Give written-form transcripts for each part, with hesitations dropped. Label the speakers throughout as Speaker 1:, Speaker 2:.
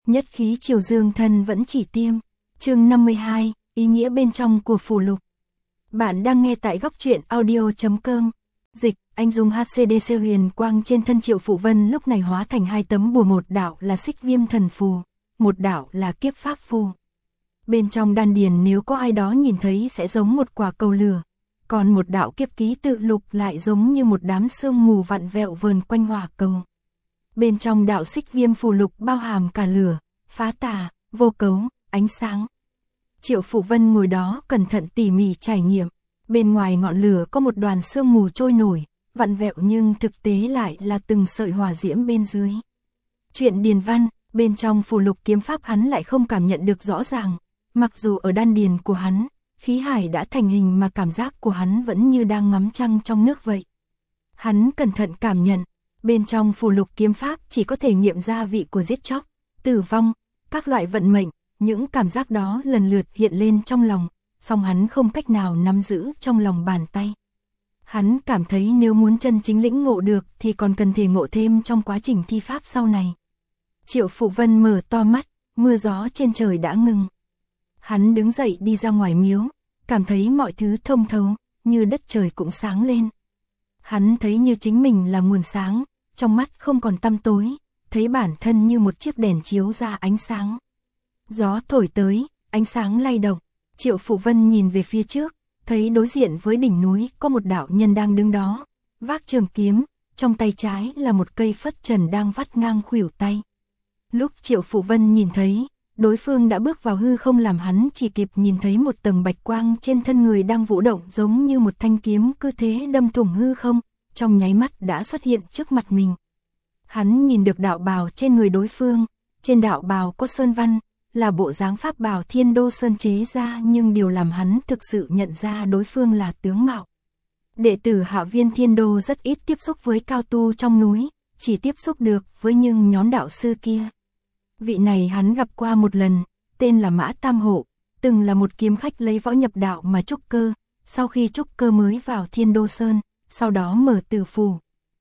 Speaker 1: Nhất khí triều dương thân vẫn chỉ tiêm. Chương 52, ý nghĩa bên trong của phù lục. Bạn đang nghe tại góc truyện audio.com. Dịch, anh dùng HCDC huyền quang trên thân Triệu Phụ Vân lúc này hóa thành hai tấm bùa, một đạo là xích viêm thần phù, một đạo là kiếp pháp phù. Bên trong đan điền nếu có ai đó nhìn thấy sẽ giống một quả cầu lửa, còn một đạo kiếp ký tự lục lại giống như một đám sương mù vặn vẹo vờn quanh hỏa cầu. Bên trong đạo xích viêm phù lục bao hàm cả lửa, phá tà, vô cấu, ánh sáng. Triệu Phụ Vân ngồi đó cẩn thận tỉ mỉ trải nghiệm. Bên ngoài ngọn lửa có một đoàn sương mù trôi nổi, vặn vẹo nhưng thực tế lại là từng sợi hỏa diễm bên dưới. Chuyện điền văn, bên trong phù lục kiếm pháp hắn lại không cảm nhận được rõ ràng. Mặc dù ở đan điền của hắn, khí hải đã thành hình mà cảm giác của hắn vẫn như đang ngắm trăng trong nước vậy. Hắn cẩn thận cảm nhận, bên trong phù lục kiếm pháp chỉ có thể nghiệm ra vị của giết chóc, tử vong, các loại vận mệnh, những cảm giác đó lần lượt hiện lên trong lòng, song hắn không cách nào nắm giữ trong lòng bàn tay. Hắn cảm thấy nếu muốn chân chính lĩnh ngộ được thì còn cần thể ngộ thêm trong quá trình thi pháp sau này. Triệu Phụ Vân mở to mắt, mưa gió trên trời đã ngừng. Hắn đứng dậy đi ra ngoài miếu, cảm thấy mọi thứ thông thấu, như đất trời cũng sáng lên. Hắn thấy như chính mình là nguồn sáng, trong mắt không còn tăm tối, thấy bản thân như một chiếc đèn chiếu ra ánh sáng. Gió thổi tới, ánh sáng lay động, Triệu Phụ Vân nhìn về phía trước, thấy đối diện với đỉnh núi có một đạo nhân đang đứng đó, vác trường kiếm, trong tay trái là một cây phất trần đang vắt ngang khuỷu tay. Lúc Triệu Phụ Vân nhìn thấy, đối phương đã bước vào hư không, làm hắn chỉ kịp nhìn thấy một tầng bạch quang trên thân người đang vũ động giống như một thanh kiếm cứ thế đâm thủng hư không, trong nháy mắt đã xuất hiện trước mặt mình. Hắn nhìn được đạo bào trên người đối phương, trên đạo bào có sơn văn, là bộ dáng pháp bào Thiên Đô Sơn chế ra, nhưng điều làm hắn thực sự nhận ra đối phương là tướng mạo. Đệ tử Hạ Viên Thiên Đô rất ít tiếp xúc với cao tu trong núi, chỉ tiếp xúc được với những nhóm đạo sư kia. Vị này hắn gặp qua một lần, tên là Mã Tam Hộ, từng là một kiếm khách lấy võ nhập đạo mà trúc cơ, sau khi trúc cơ mới vào Thiên Đô Sơn, sau đó mở tử phù.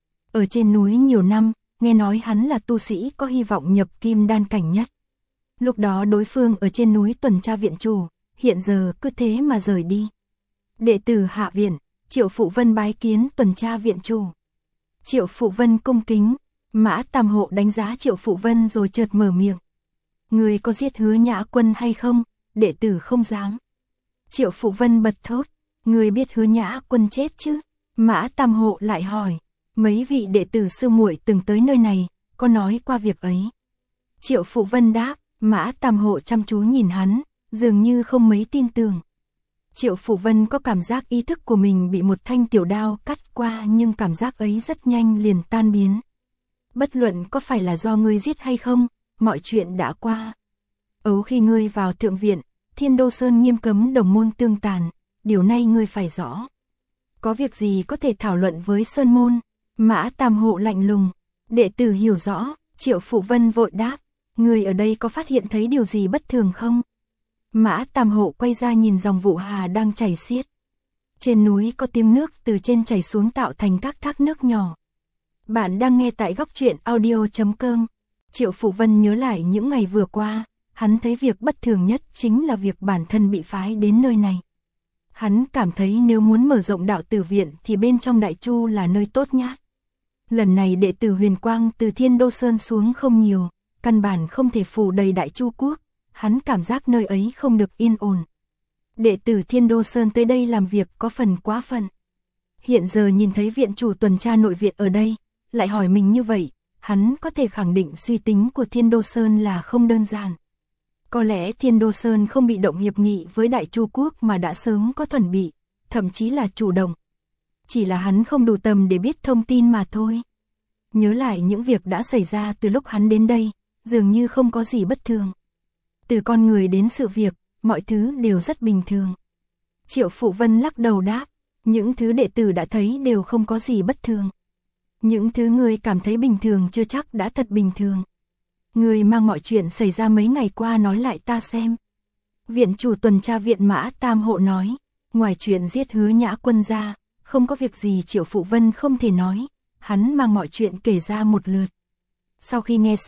Speaker 1: Ở trên núi nhiều năm, nghe nói hắn là tu sĩ có hy vọng nhập kim đan cảnh nhất. Lúc đó đối phương ở trên núi tuần tra viện chủ, hiện giờ cứ thế mà rời đi. Đệ tử Hạ Viện, Triệu Phụ Vân bái kiến tuần tra viện chủ. Triệu Phụ Vân cung kính, Mã Tam Hộ đánh giá Triệu Phụ Vân rồi chợt mở miệng. Người có giết Hứa Nhã Quân hay không? Đệ tử không dám. Triệu Phụ Vân bật thốt, người biết Hứa Nhã Quân chết chứ? Mã Tam Hộ lại hỏi, mấy vị đệ tử sư muội từng tới nơi này, có nói qua việc ấy? Triệu Phụ Vân đáp. Mã Tam Hộ chăm chú nhìn hắn, dường như không mấy tin tưởng. Triệu Phụ Vân có cảm giác ý thức của mình bị một thanh tiểu đao cắt qua, nhưng cảm giác ấy rất nhanh liền tan biến. Bất luận có phải là do ngươi giết hay không, mọi chuyện đã qua. Ấu khi ngươi vào thượng viện, Thiên Đô Sơn nghiêm cấm đồng môn tương tàn, điều này ngươi phải rõ. Có việc gì có thể thảo luận với Sơn môn? Mã Tam Hộ lạnh lùng, đệ tử hiểu rõ. Triệu Phụ Vân vội đáp. Người ở đây có phát hiện thấy điều gì bất thường không? Mã Tam Hộ quay ra nhìn dòng Vụ Hà đang chảy xiết. Trên núi có tiếng nước từ trên chảy xuống tạo thành các thác nước nhỏ. Bạn đang nghe tại góc truyện audio.com. Triệu Phụ Vân nhớ lại những ngày vừa qua, hắn thấy việc bất thường nhất chính là việc bản thân bị phái đến nơi này. Hắn cảm thấy nếu muốn mở rộng đạo tử viện thì bên trong Đại Chu là nơi tốt nhất. Lần này đệ tử huyền quang từ Thiên Đô Sơn xuống không nhiều, căn bản không thể phủ đầy Đại Chu quốc, hắn cảm giác nơi ấy không được yên ổn. Đệ tử Thiên Đô Sơn tới đây làm việc có phần quá phận. Hiện giờ nhìn thấy viện chủ tuần tra nội viện ở đây, lại hỏi mình như vậy, hắn có thể khẳng định suy tính của Thiên Đô Sơn là không đơn giản. Có lẽ Thiên Đô Sơn không bị động hiệp nghị với Đại Chu quốc mà đã sớm có chuẩn bị, thậm chí là chủ động. Chỉ là hắn không đủ tầm để biết thông tin mà thôi. Nhớ lại những việc đã xảy ra từ lúc hắn đến đây, dường như không có gì bất thường. Từ con người đến sự việc, mọi thứ đều rất bình thường. Triệu Phụ Vân lắc đầu đáp, những thứ đệ tử đã thấy đều không có gì bất thường. Những thứ người cảm thấy bình thường chưa chắc đã thật bình thường. Người mang mọi chuyện xảy ra mấy ngày qua nói lại ta xem. Viện chủ tuần tra viện Mã Tam Hộ nói, ngoài chuyện giết Hứa Nhã Quân ra, không có việc gì Triệu Phụ Vân không thể nói. Hắn mang mọi chuyện kể ra một lượt. Sau khi nghe xong,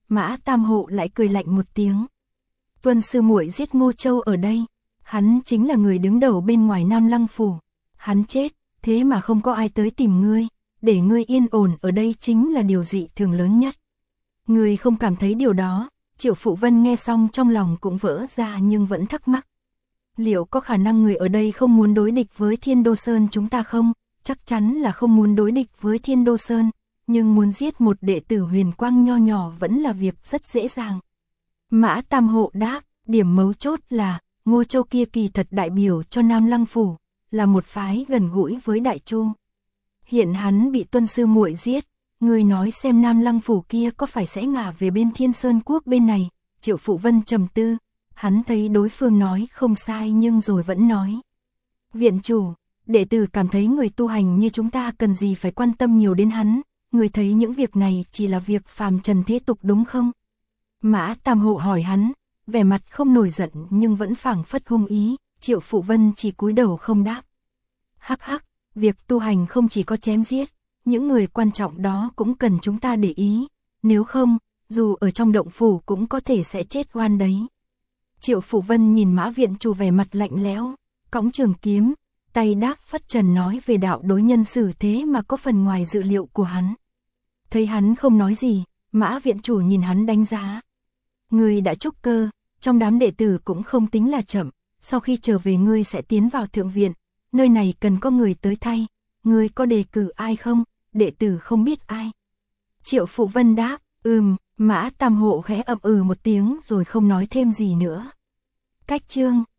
Speaker 1: Mã Tam Hộ lại cười lạnh một tiếng. Tuân sư muội giết Ngô Châu ở đây, hắn chính là người đứng đầu bên ngoài Nam Lăng phủ. Hắn chết, thế mà không có ai tới tìm ngươi, để ngươi yên ổn ở đây chính là điều dị thường lớn nhất. Ngươi không cảm thấy điều đó? Triệu Phụ Vân nghe xong trong lòng cũng vỡ ra nhưng vẫn thắc mắc. Liệu có khả năng người ở đây không muốn đối địch với Thiên Đô Sơn chúng ta không? Chắc chắn là không muốn đối địch với Thiên Đô Sơn, nhưng muốn giết một đệ tử Huyền Quang nho nhỏ vẫn là việc rất dễ dàng. Mã Tam Hộ đáp, điểm mấu chốt là, Ngô Châu kia kỳ thật đại biểu cho Nam Lăng phủ, là một phái gần gũi với Đại Chu. Hiện hắn bị Tuân sư muội giết, người nói xem Nam Lăng phủ kia có phải sẽ ngả về bên Thiên Sơn quốc bên này. Triệu Phụ Vân trầm tư, hắn thấy đối phương nói không sai nhưng rồi vẫn nói. Viện chủ, đệ tử cảm thấy người tu hành như chúng ta cần gì phải quan tâm nhiều đến hắn, người thấy những việc này chỉ là việc phàm trần thế tục đúng không? Mã Tam Hộ hỏi hắn, vẻ mặt không nổi giận nhưng vẫn phảng phất hung ý. Triệu Phụ Vân chỉ cúi đầu không đáp. Hắc hắc, việc tu hành không chỉ có chém giết, những người quan trọng đó cũng cần chúng ta để ý, nếu không, dù ở trong động phủ cũng có thể sẽ chết oan đấy. Triệu Phụ Vân nhìn Mã viện chủ vẻ mặt lạnh lẽo, cõng trường kiếm, tay đáp phất trần nói về đạo đối nhân xử thế mà có phần ngoài dự liệu của hắn. Thấy hắn không nói gì, Mã viện chủ nhìn hắn đánh giá. Ngươi đã trúc cơ, trong đám đệ tử cũng không tính là chậm, sau khi trở về ngươi sẽ tiến vào thượng viện, nơi này cần có người tới thay, ngươi có đề cử ai không? Đệ tử không biết ai. Triệu Phụ Vân đáp, Mã Tam Hộ khẽ ậm một tiếng rồi không nói thêm gì nữa. Cách chương